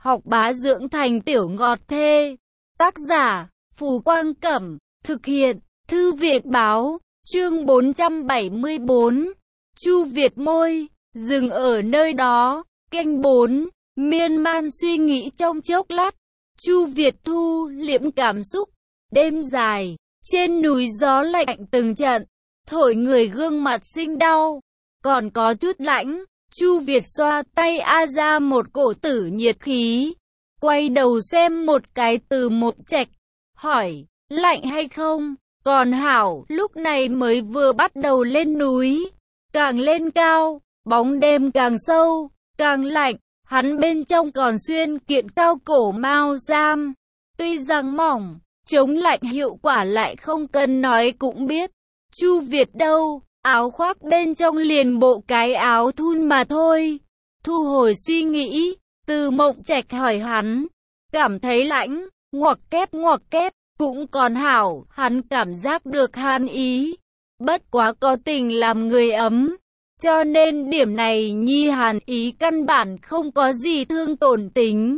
học bá dưỡng thành tiểu ngọt thê. Tác giả, Phù Quang Cẩm, thực hiện, Thư viện Báo, chương 474, Chu Việt Môi, dừng ở nơi đó, canh 4, miên man suy nghĩ trong chốc lát, Chu Việt thu liễm cảm xúc, đêm dài, trên núi gió lạnh từng trận, thổi người gương mặt sinh đau, còn có chút lãnh. Chu Việt xoa tay ra một cổ tử nhiệt khí, quay đầu xem một cái Từ Mộng Trạch, hỏi, lạnh hay không? Còn hảo, lúc này mới vừa bắt đầu lên núi, càng lên cao, bóng đêm càng sâu, càng lạnh, hắn bên trong còn xuyên kiện cao cổ mao giam, tuy rằng mỏng, chống lạnh hiệu quả lại không cần nói cũng biết. Chu Việt đâu, áo khoác bên trong liền bộ cái áo thun mà thôi. Thu hồi suy nghĩ, Từ Mộng Trạch hỏi hắn, cảm thấy lạnh, ngoặc kép, cũng còn hảo, hắn cảm giác được hàn ý. Bất quá có tình làm người ấm, cho nên điểm này nhi hàn ý căn bản không có gì thương tổn tính.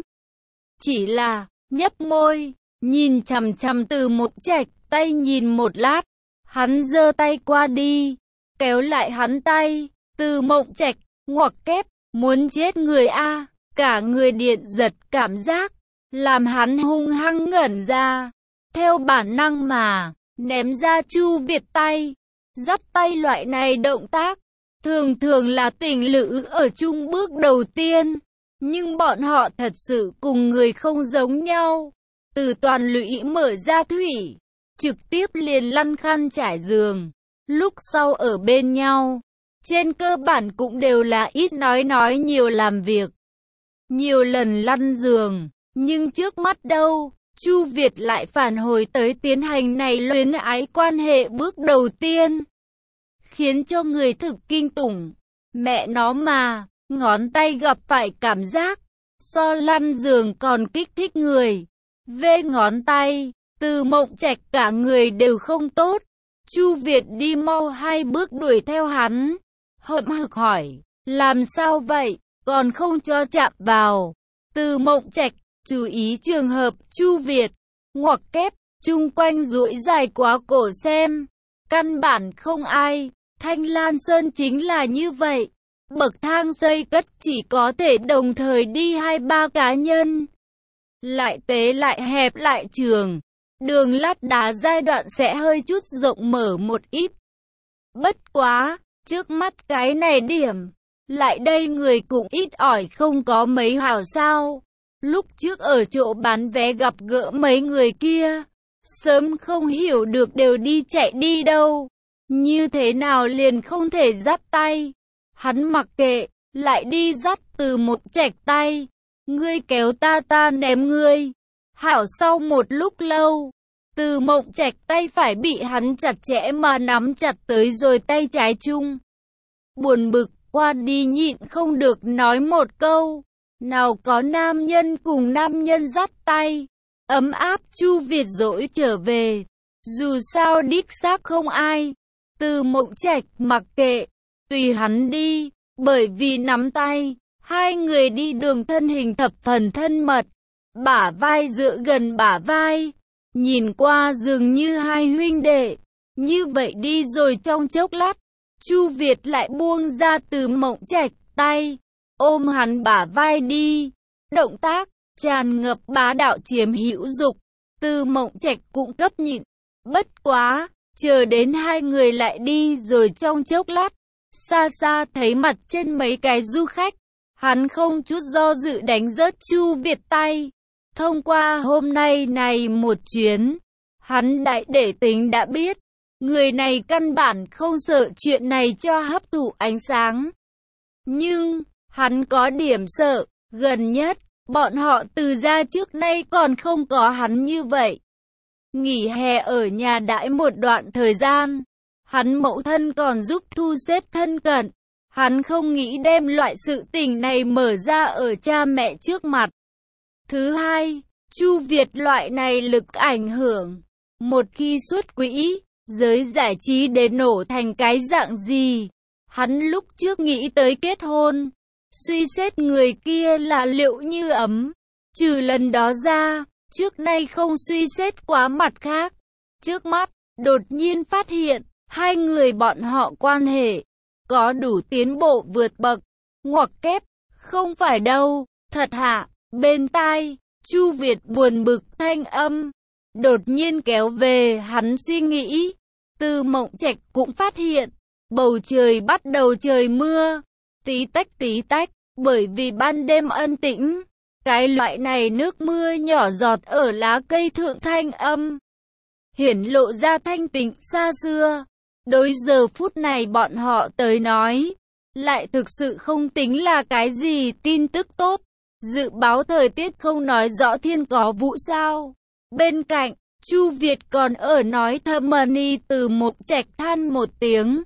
Chỉ là, nhấp môi, nhìn chằm chằm Từ Mộng Trạch, tay nhìn một lát, hắn giơ tay qua đi, kéo lại hắn tay. Từ Mộng Trạch, ngoặc kép, muốn chết người a, cả người điện giật cảm giác, làm hắn hung hăng ngẩn ra, theo bản năng mà ném ra Chu Việt tay. Dắt tay loại này động tác, thường thường là tình lữ ở chung bước đầu tiên, nhưng bọn họ thật sự cùng người không giống nhau. Từ toàn lũy mở ra thủy, trực tiếp liền lăn khăn trải giường, lúc sau ở bên nhau, trên cơ bản cũng đều là ít nói nhiều làm việc. Nhiều lần lăn giường, nhưng trước mắt đâu, Chu Việt lại phản hồi tới tiến hành này luyến ái quan hệ bước đầu tiên, khiến cho người thực kinh tủng. Mẹ nó mà, ngón tay gặp phải cảm giác, so lăn giường còn kích thích người. Vê ngón tay, Từ Mộng Trạch cả người đều không tốt. Chu Việt đi mau 2 bước đuổi theo hắn, hậm hực hỏi, làm sao vậy, còn không cho chạm vào. Từ Mộng Trạch, chú ý trường hợp. Chu Việt, ngoặc kép, chung quanh duỗi dài quá cổ xem, căn bản không ai. Thanh Lan Sơn chính là như vậy, bậc thang xây cất chỉ có thể đồng thời đi 2-3 cá nhân, lại tế lại hẹp lại trường, đường lát đá giai đoạn sẽ hơi chút rộng mở một ít. Bất quá, trước mắt cái này điểm, lại đây người cũng ít ỏi không có mấy hảo sao. Lúc trước ở chỗ bán vé gặp gỡ mấy người kia, sớm không hiểu được đều đi chạy đi đâu, như thế nào liền không thể dắt tay. Hắn mặc kệ, lại đi dắt Từ Mộng Trạch tay, ngươi kéo ta, ta ném ngươi. Hảo, sau một lúc lâu, Từ Mộng Trạch tay phải bị hắn chặt chẽ mà nắm chặt tới rồi tay trái chung. Buồn bực, qua đi nhịn không được nói một câu, nào có nam nhân cùng nam nhân dắt tay, ấm áp. Chu Việt dỗi trở về, dù sao đích xác không ai. Từ Mộng Trạch mặc kệ, tùy hắn đi, bởi vì nắm tay, hai người đi đường thân hình thập phần thân mật, bả vai dựa gần bả vai, nhìn qua dường như hai huynh đệ. Như vậy đi rồi trong chốc lát, Chu Việt lại buông ra Từ Mộng Trạch tay, ôm hắn bả vai đi. Động tác tràn ngập bá đạo chiếm hữu dục, Từ Mộng Trạch cũng cấp nhịn. Bất quá, chờ đến hai người lại đi rồi trong chốc lát, xa xa thấy mặt trên mấy cái du khách, hắn không chút do dự đánh rớt Chu Việt tay. Thông qua hôm nay này một chuyến, hắn đại để tính đã biết, người này căn bản không sợ chuyện này cho hấp thụ ánh sáng. Nhưng, hắn có điểm sợ, gần nhất, bọn họ Từ gia trước nay còn không có hắn như vậy. Nghỉ hè ở nhà đãi một đoạn thời gian, hắn mẫu thân còn giúp thu xếp thân cận. Hắn không nghĩ đem loại sự tình này mở ra ở cha mẹ trước mặt. Thứ hai, Chu Việt loại này lực ảnh hưởng, một khi xuất quỹ, giới giải trí đến nổ thành cái dạng gì. Hắn lúc trước nghĩ tới kết hôn, suy xét người kia là Liệu Như Ấm, Trừ lần đó ra, trước nay không suy xét quá mặt khác. Trước mắt, đột nhiên phát hiện, hai người bọn họ quan hệ có đủ tiến bộ vượt bậc. Ngoặc kép, không phải đâu, thật hạ. Bên tai, Chu Việt buồn bực thanh âm đột nhiên kéo về hắn suy nghĩ. Từ Mộng Trạch cũng phát hiện, bầu trời bắt đầu trời mưa, tí tách, bởi vì ban đêm ân tĩnh, cái loại này nước mưa nhỏ giọt ở lá cây thượng thanh âm hiển lộ ra thanh tịnh xa xưa. Đối giờ phút này bọn họ tới nói, lại thực sự không tính là cái gì tin tức tốt. Dự báo thời tiết không nói rõ thiên có vụ sao. Bên cạnh, Chu Việt còn ở nói thầm mani. Từ Mộng Trạch than một tiếng.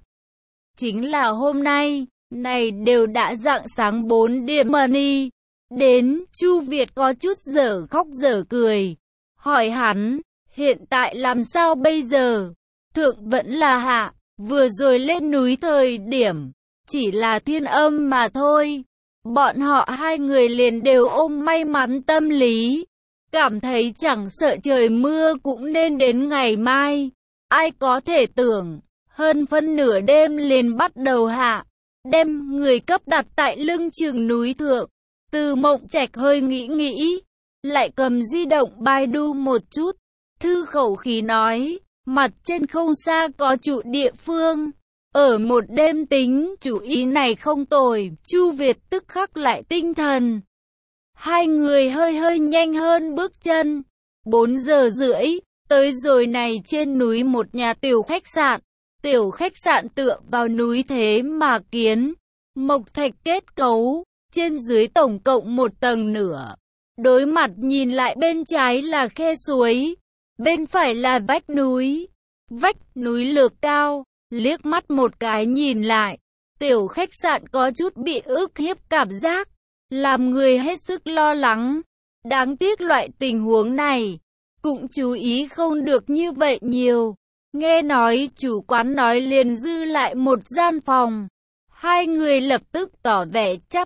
Chính là hôm nay, này đều đã rạng sáng 4 điểm mani. Đến, Chu Việt có chút dở khóc dở cười. Hỏi hắn, hiện tại làm sao bây giờ? Thượng vẫn là hạ, vừa rồi lên núi thời điểm, chỉ là thiên âm mà thôi. Bọn họ hai người liền đều ôm may mắn tâm lý. Cảm thấy chẳng sợ trời mưa cũng nên đến ngày mai. Ai có thể tưởng, hơn phân nửa đêm liền bắt đầu hạ. Đem người cấp đặt tại lưng chừng núi thượng. Từ Mộng Trạch hơi nghĩ, lại cầm di động Baidu một chút. Thư khẩu khí nói, mặt trên không xa có trụ địa phương. Ở một đêm tính, chủ ý này không tồi. Chu Việt tức khắc lại tinh thần. Hai người hơi nhanh hơn bước chân. 4 giờ rưỡi, tới rồi này trên núi một nhà tiểu khách sạn. Tiểu khách sạn tựa vào núi thế mà kiến. Mộc thạch kết cấu, trên dưới tổng cộng 1 tầng nửa. Đối mặt nhìn lại bên trái là khe suối, bên phải là vách núi. Vách núi lược cao, liếc mắt một cái nhìn lại. Tiểu khách sạn có chút bị ức hiếp cảm giác, làm người hết sức lo lắng. Đáng tiếc loại tình huống này, cũng chú ý không được như vậy nhiều. Nghe nói chủ quán nói liền dư lại một gian phòng. Hai người lập tức tỏ vẻ chắp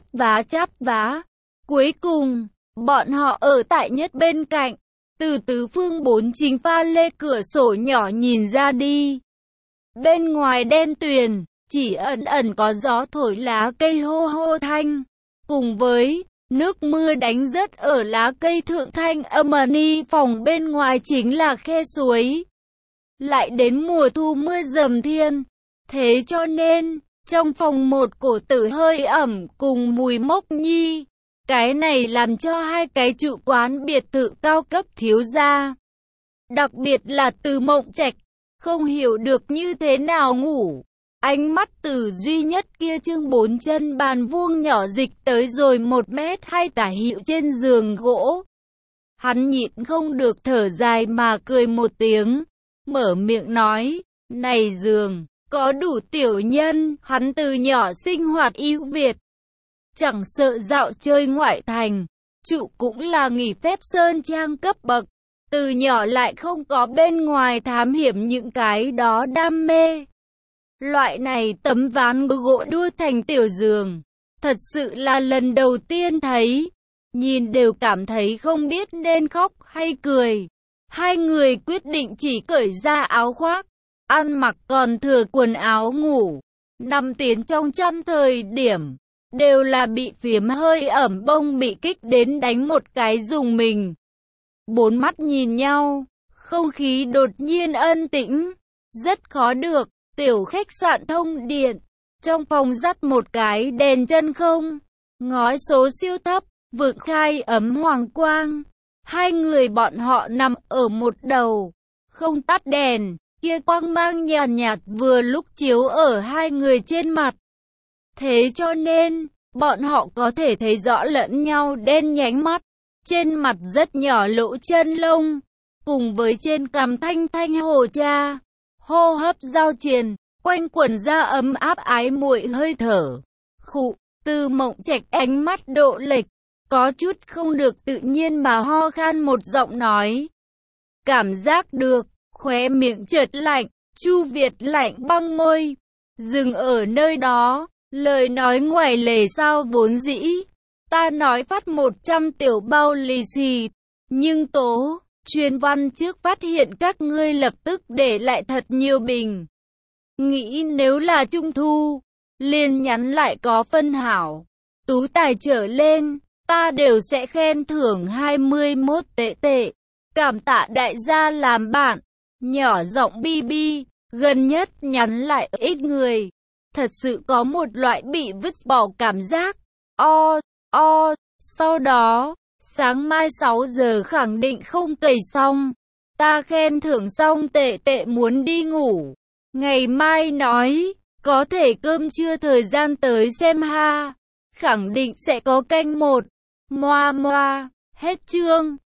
vá. Cuối cùng, bọn họ ở tại nhất bên cạnh. Từ tứ phương 4 chính pha lê cửa sổ nhỏ nhìn ra đi. Bên ngoài đen tuyền, chỉ ẩn có gió thổi lá cây hô hô thanh. Cùng với nước mưa đánh rớt ở lá cây thượng thanh âm ni. Phòng bên ngoài chính là khe suối. Lại đến mùa thu mưa dầm thiên. Thế cho nên, trong phòng một cổ tử hơi ẩm cùng mùi mốc nhi. Cái này làm cho hai cái trụ quán biệt thự cao cấp thiếu ra. Đặc biệt là Từ Mộng Trạch, không hiểu được như thế nào ngủ. Ánh mắt Từ duy nhất kia trương 4 chân bàn vuông nhỏ dịch tới rồi 1m2 tả hữu trên giường gỗ. Hắn nhịn không được thở dài mà cười một tiếng, mở miệng nói, này giường, có đủ tiểu nhân. Hắn từ nhỏ sinh hoạt ưu việt, chẳng sợ dạo chơi ngoại thành, trụ cũng là nghỉ phép sơn trang cấp bậc. Từ nhỏ lại không có bên ngoài thám hiểm những cái đó đam mê. Loại này tấm ván gỗ đua thành tiểu giường, thật sự là lần đầu tiên thấy. Nhìn đều cảm thấy không biết nên khóc hay cười. Hai người quyết định chỉ cởi ra áo khoác, ăn mặc còn thừa quần áo ngủ. Nằm tiến trong chăn thời điểm, đều là bị phiếm hơi ẩm bông bị kích đến đánh một cái dùng mình. 4 mắt nhìn nhau, không khí đột nhiên ân tĩnh, rất khó được. Tiểu khách sạn thông điện, trong phòng dắt một cái đèn chân không, ngói số siêu thấp, vượng khai ấm hoàng quang. Hai người bọn họ nằm ở một đầu, không tắt đèn, kia quang mang nhàn nhạt vừa lúc chiếu ở hai người trên mặt. Thế cho nên, bọn họ có thể thấy rõ lẫn nhau đen nhánh mắt, trên mặt rất nhỏ lỗ chân lông, cùng với trên cằm thanh hồ cha. Hô hấp giao triền, quanh quẩn ra ấm áp ái muội hơi thở. Khụ, Từ Mộng Trạch ánh mắt độ lệch, có chút không được tự nhiên mà ho khan một giọng nói. Cảm giác được, khóe miệng chợt lạnh, Chu Việt lạnh băng môi, dừng ở nơi đó, lời nói ngoài lề sao vốn dĩ. Ta nói phát 100 tiểu bao lì xì, nhưng tố, chuyên văn trước phát hiện các ngươi lập tức để lại thật nhiều bình. Nghĩ nếu là trung thu, liền nhắn lại có phân hảo. Tú tài trở lên, ta đều sẽ khen thưởng 21 tệ tệ. Cảm tạ đại gia làm bạn. Nhỏ giọng BB, gần nhất nhắn lại ít người. Thật sự có một loại bị vứt bỏ cảm giác. Sau đó, sáng mai 6 giờ khẳng định không tẩy xong. Ta khen thưởng xong tệ tệ muốn đi ngủ. Ngày mai nói, có thể cơm trưa thời gian tới xem ha. Khẳng định sẽ có canh một. Moa moa, hết chương.